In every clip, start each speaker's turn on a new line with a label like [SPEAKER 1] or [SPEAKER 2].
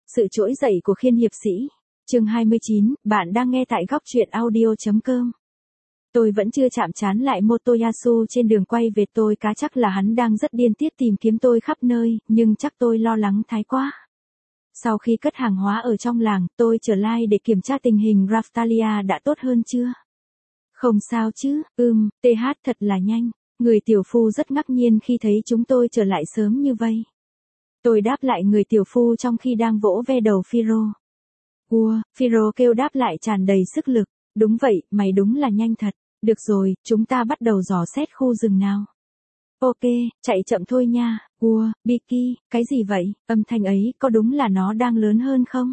[SPEAKER 1] Sự trỗi dậy của Khiên hiệp sĩ. Chương 29, bạn đang nghe tại góc truyện audio.com. Tôi vẫn chưa chạm trán lại Motoyasu trên đường quay về, tôi cá chắc là hắn đang rất điên tiết tìm kiếm tôi khắp nơi, nhưng chắc tôi lo lắng thái quá. Sau khi cất hàng hóa ở trong làng, tôi trở lại để kiểm tra tình hình Raftalia đã tốt hơn chưa. Không sao chứ, TH thật là nhanh. Người tiểu phu rất ngạc nhiên khi thấy chúng tôi trở lại sớm như vậy. Tôi đáp lại người tiểu phu trong khi đang vỗ ve đầu Firo. Firo kêu đáp lại tràn đầy sức lực. Đúng vậy, mày đúng là nhanh thật. Được rồi, chúng ta bắt đầu dò xét khu rừng nào. Ok, chạy chậm thôi nha. Biki, cái gì vậy? Âm thanh ấy có đúng là nó đang lớn hơn không?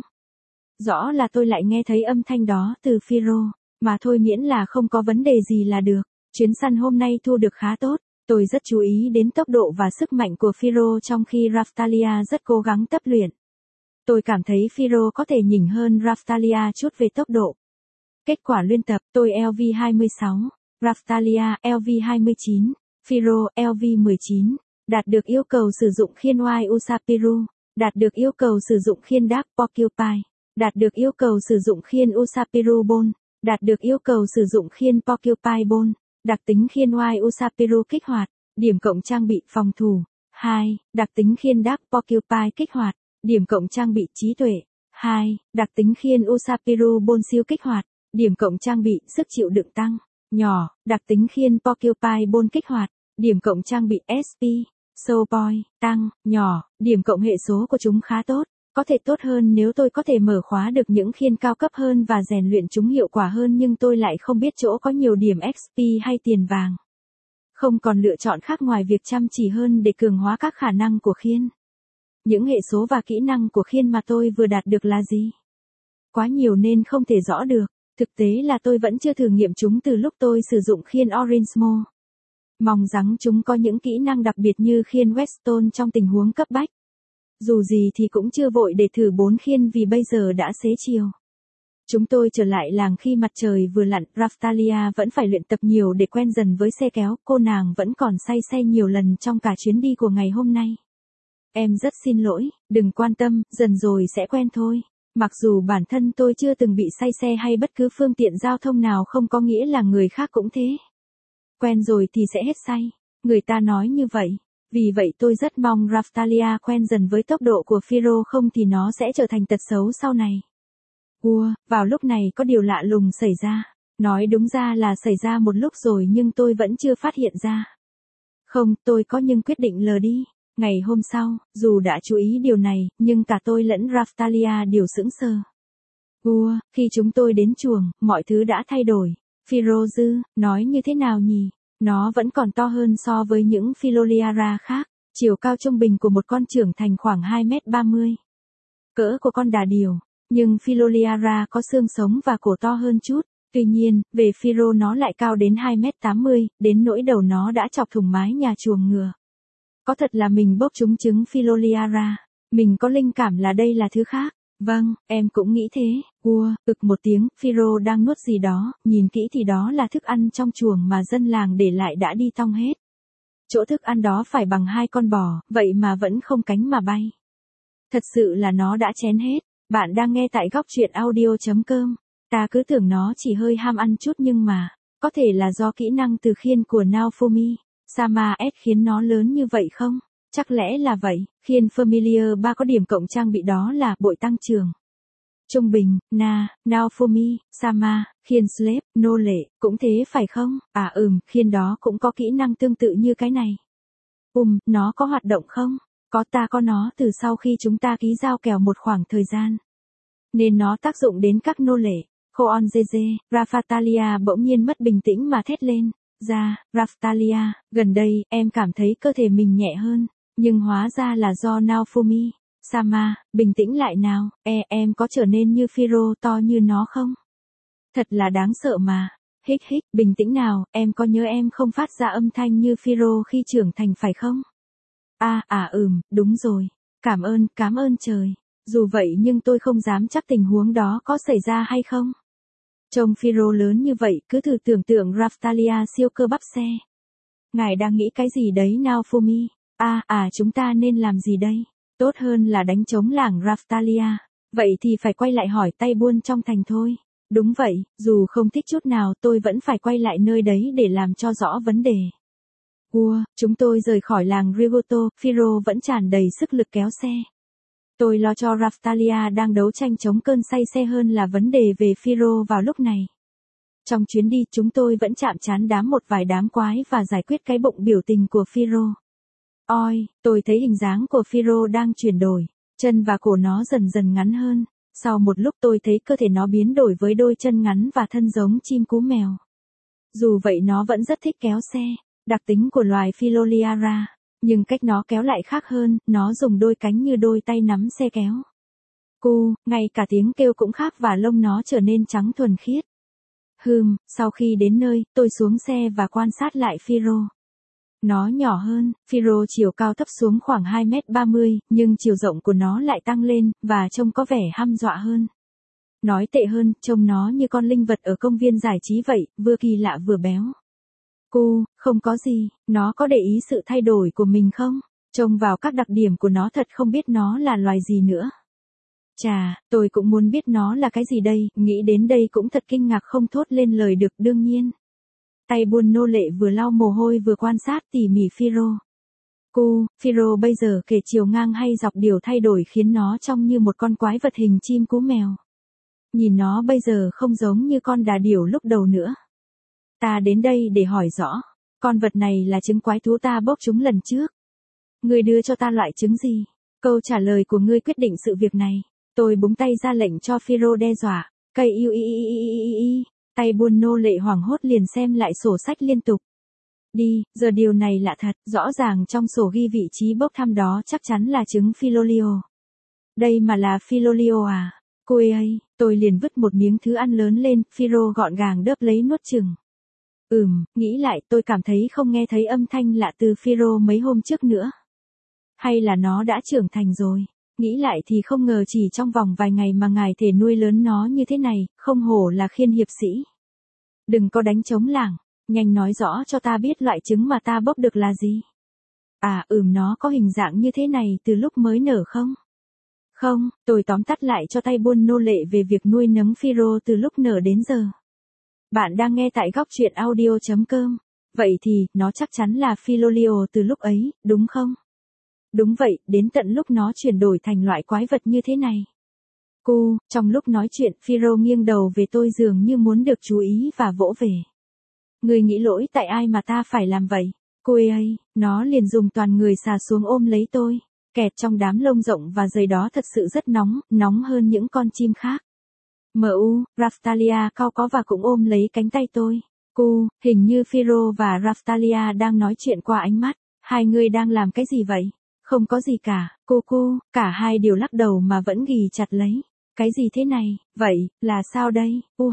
[SPEAKER 1] Rõ là tôi lại nghe thấy âm thanh đó từ Firo. Mà thôi, miễn là không có vấn đề gì là được. Chuyến săn hôm nay thu được khá tốt. Tôi rất chú ý đến tốc độ và sức mạnh của Firo trong khi Raftalia rất cố gắng tập luyện. Tôi cảm thấy Firo có thể nhỉnh hơn Raftalia chút về tốc độ. Kết quả luyện tập, tôi LV26, Raftalia LV29, Firo LV19, đạt được yêu cầu sử dụng khiên White Usapiru, đạt được yêu cầu sử dụng khiên Dark Porcupine, đạt được yêu cầu sử dụng khiên Usapiru Bone, đạt được yêu cầu sử dụng khiên Porcupine Bone. Đặc tính khiên White Usapiru kích hoạt, điểm cộng trang bị phòng thủ. 2. Đặc tính khiên Dark Porcupine kích hoạt, điểm cộng trang bị trí tuệ. 2. Đặc tính khiên Usapiru Bone siêu kích hoạt, điểm cộng trang bị sức chịu đựng tăng. Nhỏ, đặc tính khiên Porcupine Bone kích hoạt, điểm cộng trang bị SP, Soul Point, tăng. Nhỏ, điểm cộng hệ số của chúng khá tốt. Có thể tốt hơn nếu tôi có thể mở khóa được những khiên cao cấp hơn và rèn luyện chúng hiệu quả hơn, nhưng tôi lại không biết chỗ có nhiều điểm XP hay tiền vàng. Không còn lựa chọn khác ngoài việc chăm chỉ hơn để cường hóa các khả năng của khiên. Những hệ số và kỹ năng của khiên mà tôi vừa đạt được là gì? Quá nhiều nên không thể rõ được. Thực tế là tôi vẫn chưa thử nghiệm chúng từ lúc tôi sử dụng khiên Orange. Mong rằng chúng có những kỹ năng đặc biệt như khiên Weston trong tình huống cấp bách. Dù gì thì cũng chưa vội để thử 4 khiên vì bây giờ đã xế chiều. Chúng tôi trở lại làng khi mặt trời vừa lặn. Raftalia vẫn phải luyện tập nhiều để quen dần với xe kéo. Cô nàng vẫn còn say xe nhiều lần trong cả chuyến đi của ngày hôm nay. Em rất xin lỗi, đừng quan tâm, dần rồi sẽ quen thôi. Mặc dù bản thân tôi chưa từng bị say xe hay bất cứ phương tiện giao thông nào, không có nghĩa là người khác cũng thế. Quen rồi thì sẽ hết say. Người ta nói như vậy. Vì vậy tôi rất mong Raftalia quen dần với tốc độ của Firo, không thì nó sẽ trở thành tật xấu sau này. Vào lúc này có điều lạ lùng xảy ra. Nói đúng ra là xảy ra một lúc rồi nhưng tôi vẫn chưa phát hiện ra. Không, tôi có nhưng quyết định lờ đi. Ngày hôm sau, dù đã chú ý điều này, nhưng cả tôi lẫn Raftalia đều sững sờ. Khi chúng tôi đến chuồng, mọi thứ đã thay đổi. Firozu, nói như thế nào nhỉ? Nó vẫn còn to hơn so với những Filoliara khác. Chiều cao trung bình của một con trưởng thành khoảng 2m30. Cỡ của con đà điểu. Nhưng Filoliara có xương sống và cổ to hơn chút. Tuy nhiên, về Firo nó lại cao đến 2m80, đến nỗi đầu nó đã chọc thủng mái nhà chuồng ngựa. Có thật là mình bốc trúng trứng Filoliara. Mình có linh cảm là đây là thứ khác. Vâng, em cũng nghĩ thế. Một tiếng, Firo đang nuốt gì đó, nhìn kỹ thì đó là thức ăn trong chuồng mà dân làng để lại đã đi tong hết. Chỗ thức ăn đó phải bằng 2 con bò, vậy mà vẫn không cánh mà bay. Thật sự là nó đã chén hết. Bạn đang nghe tại góc truyện audio.com. Ta cứ tưởng nó chỉ hơi ham ăn chút nhưng mà, có thể là do kỹ năng từ khiên của Naofumi Sama S khiến nó lớn như vậy không? Chắc lẽ là vậy. Khiên Familiar 3 có điểm cộng trang bị đó là bội tăng trưởng trung bình. Naofumi Sama, khiên Slave, nô lệ, cũng thế phải không? Khiên đó cũng có kỹ năng tương tự như cái này. Nó có hoạt động không? Có, ta có nó từ sau khi chúng ta ký giao kèo một khoảng thời gian. Nên nó tác dụng đến các nô lệ. Khoonzeze, Raftalia bỗng nhiên mất bình tĩnh mà thét lên. Raftalia, gần đây, em cảm thấy cơ thể mình nhẹ hơn. Nhưng hóa ra là do Naofumi Sama, bình tĩnh lại nào. Em có trở nên như Firo to như nó không? Thật là đáng sợ mà. Bình tĩnh nào, em có nhớ em không phát ra âm thanh như Firo khi trưởng thành phải không? Đúng rồi. Cảm ơn trời. Dù vậy nhưng tôi không dám chắc tình huống đó có xảy ra hay không. Trông Firo lớn như vậy, cứ thử tưởng tượng Raftalia siêu cơ bắp xe. Ngài đang nghĩ cái gì đấy Naofumi? Chúng ta nên làm gì đây? Tốt hơn là đánh trống làng Raftalia. Vậy thì phải quay lại hỏi tay buôn trong thành thôi. Đúng vậy, dù không thích chút nào tôi vẫn phải quay lại nơi đấy để làm cho rõ vấn đề. Chúng tôi rời khỏi làng Rigoto, Phiro vẫn tràn đầy sức lực kéo xe. Tôi lo cho Raftalia đang đấu tranh chống cơn say xe hơn là vấn đề về Phiro vào lúc này. Trong chuyến đi chúng tôi vẫn chạm trán một vài đám quái và giải quyết cái bụng biểu tình của Phiro. Ôi, tôi thấy hình dáng của Phiro đang chuyển đổi, chân và cổ nó dần dần ngắn hơn. Sau một lúc tôi thấy cơ thể nó biến đổi với đôi chân ngắn và thân giống chim cú mèo. Dù vậy nó vẫn rất thích kéo xe, đặc tính của loài Philoliara, nhưng cách nó kéo lại khác hơn, nó dùng đôi cánh như đôi tay nắm xe kéo. Ngay cả tiếng kêu cũng khác và lông nó trở nên trắng thuần khiết. Sau khi đến nơi, tôi xuống xe và quan sát lại Phiro. Nó nhỏ hơn, Phiro chiều cao thấp xuống khoảng 2,30 m, nhưng chiều rộng của nó lại tăng lên, và trông có vẻ hăm dọa hơn. Nói tệ hơn, trông nó như con linh vật ở công viên giải trí vậy, vừa kỳ lạ vừa béo. Không có gì, nó có để ý sự thay đổi của mình không? Trông vào các đặc điểm của nó thật không biết nó là loài gì nữa. Chà, tôi cũng muốn biết nó là cái gì đây, nghĩ đến đây cũng thật kinh ngạc không thốt lên lời được đương nhiên. Tay buôn nô lệ vừa lau mồ hôi vừa quan sát tỉ mỉ Phiro. Phiro bây giờ kể chiều ngang hay dọc điều thay đổi khiến nó trông như một con quái vật hình chim cú mèo. Nhìn nó bây giờ không giống như con đà điểu lúc đầu nữa. Ta đến đây để hỏi rõ, con vật này là trứng quái thú ta bốc chúng lần trước. Ngươi đưa cho ta loại trứng gì? Câu trả lời của ngươi quyết định sự việc này. Tôi búng tay ra lệnh cho Phiro đe dọa. Tay buôn nô lệ hoảng hốt liền xem lại sổ sách liên tục. Giờ điều này lạ thật, rõ ràng trong sổ ghi vị trí bốc thăm đó chắc chắn là trứng Philolio. Đây mà là Philolio à? Tôi liền vứt một miếng thứ ăn lớn lên, Phiro gọn gàng đớp lấy nuốt chừng. Nghĩ lại tôi cảm thấy không nghe thấy âm thanh lạ từ Phiro mấy hôm trước nữa. Hay là nó đã trưởng thành rồi? Nghĩ lại thì không ngờ chỉ trong vòng vài ngày mà ngài thể nuôi lớn nó như thế này, không hổ là Khiên hiệp sĩ. Đừng có đánh trống lảng, nhanh nói rõ cho ta biết loại trứng mà ta bốc được là gì. Nó có hình dạng như thế này từ lúc mới nở không? Không, tôi tóm tắt lại cho tay buôn nô lệ về việc nuôi nấng Phiro từ lúc nở đến giờ. Bạn đang nghe tại góc truyện audio.com. Vậy thì, nó chắc chắn là Philolio từ lúc ấy, đúng không? Đúng vậy, đến tận lúc nó chuyển đổi thành loại quái vật như thế này. Trong lúc nói chuyện, Phiro nghiêng đầu về tôi dường như muốn được chú ý và vỗ về. Người nghĩ lỗi tại ai mà ta phải làm vậy? Nó liền dùng toàn người xà xuống ôm lấy tôi, kẹt trong đám lông rộng và dày đó thật sự rất nóng hơn những con chim khác. Raftalia cau có và cũng ôm lấy cánh tay tôi. Hình như Phiro và Raftalia đang nói chuyện qua ánh mắt. Hai người đang làm cái gì vậy? Không có gì cả, cả hai đều lắc đầu mà vẫn ghì chặt lấy. Cái gì thế này, vậy, là sao đây?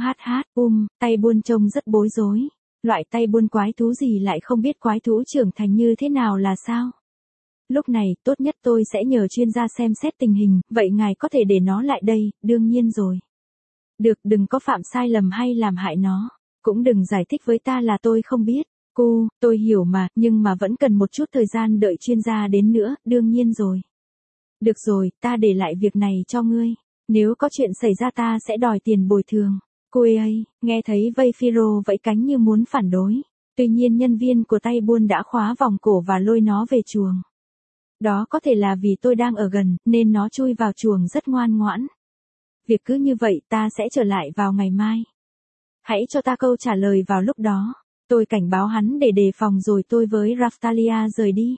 [SPEAKER 1] Tay buôn trông rất bối rối. Loại tay buôn quái thú gì lại không biết quái thú trưởng thành như thế nào là sao? Lúc này, tốt nhất tôi sẽ nhờ chuyên gia xem xét tình hình, vậy ngài có thể để nó lại đây, đương nhiên rồi. Được, đừng có phạm sai lầm hay làm hại nó. Cũng đừng giải thích với ta là tôi không biết. Tôi hiểu mà, nhưng mà vẫn cần một chút thời gian đợi chuyên gia đến nữa, đương nhiên rồi. Được rồi, ta để lại việc này cho ngươi. Nếu có chuyện xảy ra ta sẽ đòi tiền bồi thường. Nghe thấy vây Phiro vẫy cánh như muốn phản đối. Tuy nhiên nhân viên của tay buôn đã khóa vòng cổ và lôi nó về chuồng. Đó có thể là vì tôi đang ở gần, nên nó chui vào chuồng rất ngoan ngoãn. Việc cứ như vậy ta sẽ trở lại vào ngày mai. Hãy cho ta câu trả lời vào lúc đó. Tôi cảnh báo hắn để đề phòng rồi tôi với Raftalia rời đi.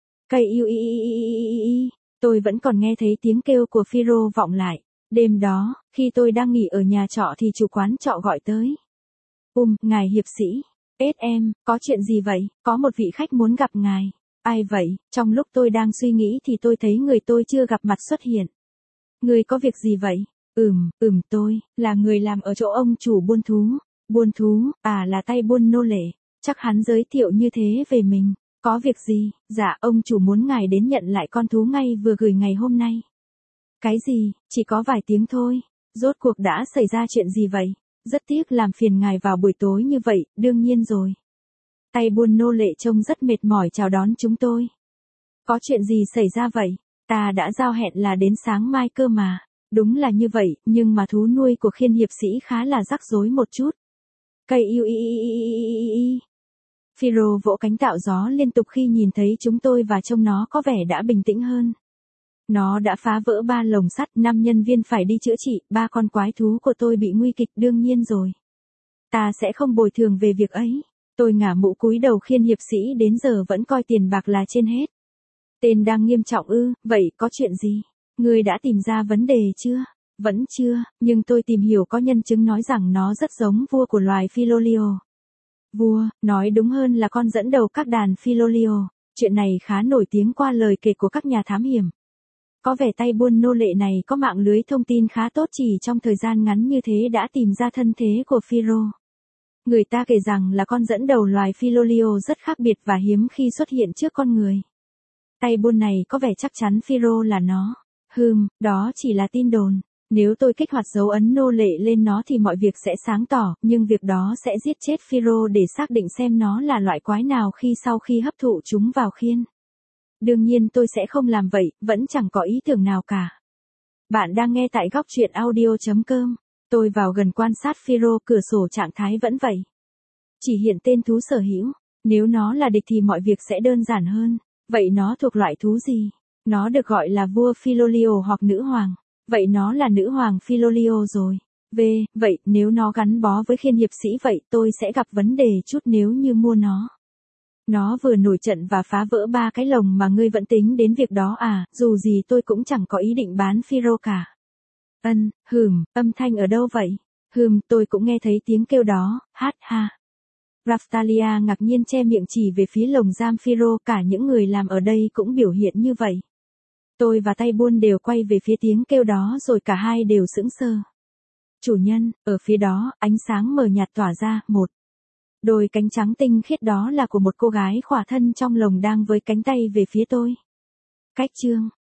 [SPEAKER 1] Tôi vẫn còn nghe thấy tiếng kêu của Phiro vọng lại. Đêm đó, khi tôi đang nghỉ ở nhà trọ thì chủ quán trọ gọi tới. Ngài hiệp sĩ. Em, có chuyện gì vậy? Có một vị khách muốn gặp ngài. Ai vậy? Trong lúc tôi đang suy nghĩ thì tôi thấy người tôi chưa gặp mặt xuất hiện. Người có việc gì vậy? Tôi, là người làm ở chỗ ông chủ buôn thú. Buôn thú, là tay buôn nô lệ. Chắc hắn giới thiệu như thế về mình. Có việc gì? Dạ, ông chủ muốn ngài đến nhận lại con thú ngay vừa gửi ngày hôm nay. Cái gì? Chỉ có vài tiếng thôi. Rốt cuộc đã xảy ra chuyện gì vậy? Rất tiếc làm phiền ngài vào buổi tối như vậy, đương nhiên rồi. Tay buôn nô lệ trông rất mệt mỏi chào đón chúng tôi. Có chuyện gì xảy ra vậy? Ta đã giao hẹn là đến sáng mai cơ mà. Đúng là như vậy, nhưng mà thú nuôi của Khiên hiệp sĩ khá là rắc rối một chút. Cây yêu y y y y y y y. Phiro vỗ cánh tạo gió liên tục khi nhìn thấy chúng tôi và trông nó có vẻ đã bình tĩnh hơn. Nó đã phá vỡ 3 lồng sắt, 5 nhân viên phải đi chữa trị, 3 con quái thú của tôi bị nguy kịch đương nhiên rồi. Ta sẽ không bồi thường về việc ấy. Tôi ngả mũ cúi đầu Khiên hiệp sĩ đến giờ vẫn coi tiền bạc là trên hết. Tên đang nghiêm trọng ư, vậy có chuyện gì? Ngươi đã tìm ra vấn đề chưa? Vẫn chưa, nhưng tôi tìm hiểu có nhân chứng nói rằng nó rất giống vua của loài Philolio. Vua, nói đúng hơn là con dẫn đầu các đàn Philolio. Chuyện này khá nổi tiếng qua lời kể của các nhà thám hiểm. Có vẻ tay buôn nô lệ này có mạng lưới thông tin khá tốt, chỉ trong thời gian ngắn như thế đã tìm ra thân thế của Phiro. Người ta kể rằng là con dẫn đầu loài Philolio rất khác biệt và hiếm khi xuất hiện trước con người. Tay buôn này có vẻ chắc chắn Phiro là nó. Đó chỉ là tin đồn. Nếu tôi kích hoạt dấu ấn nô lệ lên nó thì mọi việc sẽ sáng tỏ, nhưng việc đó sẽ giết chết Phiro để xác định xem nó là loại quái nào sau khi hấp thụ chúng vào khiên. Đương nhiên tôi sẽ không làm vậy, vẫn chẳng có ý tưởng nào cả. Bạn đang nghe tại góc truyện audio.com. Tôi vào gần quan sát Phiro, cửa sổ trạng thái vẫn vậy. Chỉ hiện tên thú sở hữu. Nếu nó là địch thì mọi việc sẽ đơn giản hơn. Vậy nó thuộc loại thú gì? Nó được gọi là vua Philolio hoặc nữ hoàng. Vậy nó là nữ hoàng Philolio rồi. Vậy nếu nó gắn bó với Khiên hiệp sĩ vậy tôi sẽ gặp vấn đề chút nếu như mua nó. Nó vừa nổi trận và phá vỡ 3 cái lồng mà ngươi vẫn tính đến việc đó à, dù gì tôi cũng chẳng có ý định bán Phiro cả. Âm thanh ở đâu vậy? Tôi cũng nghe thấy tiếng kêu đó, ha. Raftalia ngạc nhiên che miệng chỉ về phía lồng giam Phiro, cả những người làm ở đây cũng biểu hiện như vậy. Tôi và tay buôn đều quay về phía tiếng kêu đó rồi cả hai đều sững sờ. Chủ nhân, ở phía đó, ánh sáng mờ nhạt tỏa ra, một đôi cánh trắng tinh khiết đó là của một cô gái khỏa thân trong lồng đang với cánh tay về phía tôi. Cách chương